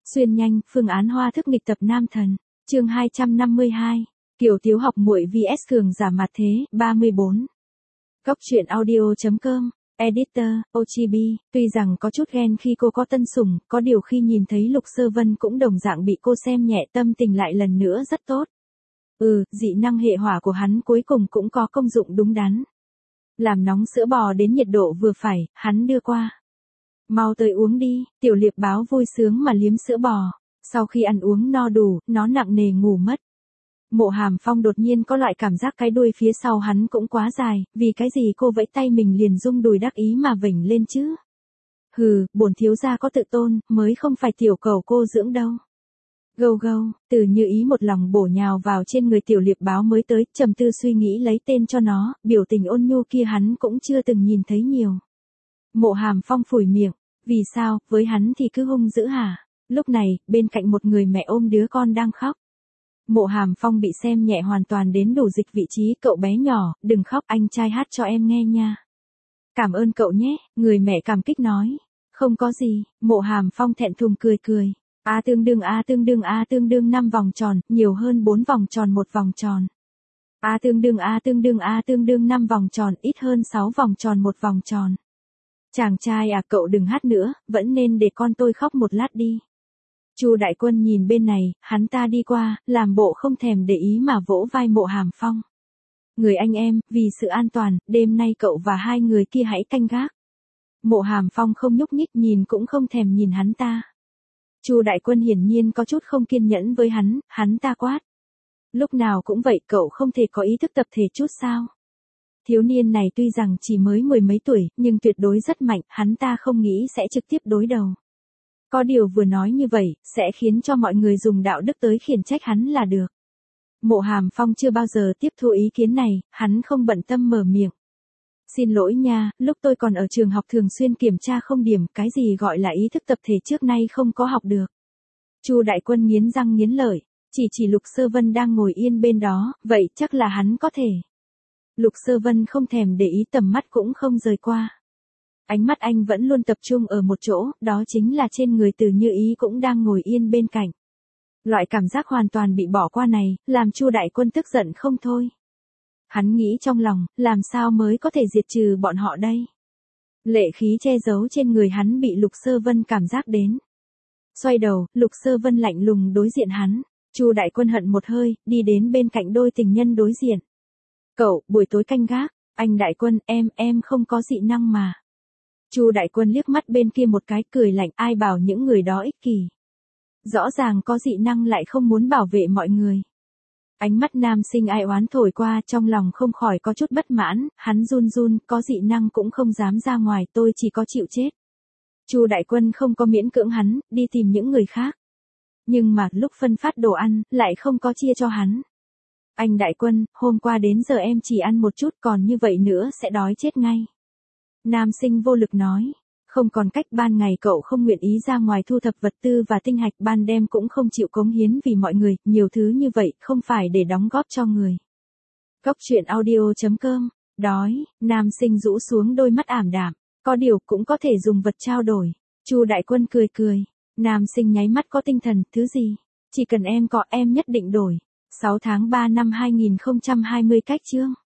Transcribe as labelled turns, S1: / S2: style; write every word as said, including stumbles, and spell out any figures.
S1: Xuyên nhanh, phương án hoa thức nghịch tập nam thần. Chương hai trăm năm mươi hai. Kiều Thiếu học muội vs cường giả mặt thế, ba mươi bốn. Góc truyện audio chấm com. Editor, ô giê bê, tuy rằng có chút ghen khi cô có tân sủng, có điều khi nhìn thấy Lục Sơ Vân cũng đồng dạng bị cô xem nhẹ, tâm tình lại lần nữa rất tốt. Ừ, dị năng hệ hỏa của hắn cuối cùng cũng có công dụng đúng đắn. Làm nóng sữa bò đến nhiệt độ vừa phải, hắn đưa qua. Mau tới uống đi, Tiểu Liệp Báo vui sướng mà liếm sữa bò. Sau khi ăn uống no đủ, nó nặng nề ngủ mất. Mộ Hàm Phong đột nhiên có loại cảm giác cái đuôi phía sau hắn cũng quá dài, vì cái gì cô vẫy tay mình liền rung đùi đắc ý mà vểnh lên chứ. Hừ, bổn thiếu gia có tự tôn, mới không phải tiểu cầu cô dưỡng đâu. Gâu gâu, Từ Như Ý một lòng bổ nhào vào trên người Tiểu Liệp Báo mới tới, trầm tư suy nghĩ lấy tên cho nó, biểu tình ôn nhu kia hắn cũng chưa từng nhìn thấy nhiều. Mộ Hàm Phong phủi miệng, vì sao, với hắn thì cứ hung dữ hả? Lúc này, bên cạnh một người mẹ ôm đứa con đang khóc. Mộ Hàm Phong bị xem nhẹ hoàn toàn đến đủ dịch vị trí, cậu bé nhỏ, đừng khóc, anh trai hát cho em nghe nha. Cảm ơn cậu nhé, người mẹ cảm kích nói. Không có gì, Mộ Hàm Phong thẹn thùng cười cười. A tương đương A tương đương A tương đương năm vòng tròn, nhiều hơn bốn vòng tròn một vòng tròn. A tương đương A tương đương A tương đương năm vòng tròn, ít hơn sáu vòng tròn một vòng tròn. Chàng trai à, cậu đừng hát nữa, vẫn nên để con tôi khóc một lát đi. Chu Đại Quân nhìn bên này, hắn ta đi qua, làm bộ không thèm để ý mà vỗ vai Mộ Hàm Phong. Người anh em, vì sự an toàn, đêm nay cậu và hai người kia hãy canh gác. Mộ Hàm Phong không nhúc nhích, nhìn cũng không thèm nhìn hắn ta. Chu Đại Quân hiển nhiên có chút không kiên nhẫn với hắn, hắn ta quát. Lúc nào cũng vậy, cậu không thể có ý thức tập thể chút sao? Thiếu niên này tuy rằng chỉ mới mười mấy tuổi, nhưng tuyệt đối rất mạnh, hắn ta không nghĩ sẽ trực tiếp đối đầu. Có điều vừa nói như vậy, sẽ khiến cho mọi người dùng đạo đức tới khiển trách hắn là được. Mộ Hàm Phong chưa bao giờ tiếp thu ý kiến này, hắn không bận tâm mở miệng. Xin lỗi nha, lúc tôi còn ở trường học thường xuyên kiểm tra không điểm, cái gì gọi là ý thức tập thể trước nay không có học được. Chu Đại Quân nghiến răng nghiến lợi, chỉ chỉ Lục Sơ Vân đang ngồi yên bên đó, vậy chắc là hắn có thể. Lục Sơ Vân không thèm để ý, tầm mắt cũng không rời qua. Ánh mắt anh vẫn luôn tập trung ở một chỗ, đó chính là trên người Từ Như Ý cũng đang ngồi yên bên cạnh. Loại cảm giác hoàn toàn bị bỏ qua này, làm Chu Đại Quân tức giận không thôi. Hắn nghĩ trong lòng, làm sao mới có thể diệt trừ bọn họ đây? Lệ khí che giấu trên người hắn bị Lục Sơ Vân cảm giác đến. Xoay đầu, Lục Sơ Vân lạnh lùng đối diện hắn. Chu Đại Quân hận một hơi, đi đến bên cạnh đôi tình nhân đối diện. Cậu, buổi tối canh gác, anh Đại Quân, em, em không có dị năng mà. Chu Đại Quân liếc mắt bên kia một cái, cười lạnh, ai bảo những người đó ích kỷ. Rõ ràng có dị năng lại không muốn bảo vệ mọi người. Ánh mắt nam sinh ai oán thổi qua, trong lòng không khỏi có chút bất mãn, hắn run run, có dị năng cũng không dám ra ngoài, tôi chỉ có chịu chết. Chu Đại Quân không có miễn cưỡng hắn, đi tìm những người khác. Nhưng mà lúc phân phát đồ ăn, lại không có chia cho hắn. Anh Đại Quân, hôm qua đến giờ em chỉ ăn một chút, còn như vậy nữa sẽ đói chết ngay. Nam sinh vô lực nói, không còn cách, ban ngày cậu không nguyện ý ra ngoài thu thập vật tư và tinh hạch, ban đêm cũng không chịu cống hiến vì mọi người, nhiều thứ như vậy, không phải để đóng góp cho người. Góc truyện audio chấm com, đói, nam sinh rũ xuống đôi mắt ảm đạm, có điều cũng có thể dùng vật trao đổi. Chu Đại Quân cười cười, nam sinh nháy mắt có tinh thần, thứ gì? Chỉ cần em có, em nhất định đổi. sáu tháng ba năm hai nghìn không trăm hai mươi cách chương.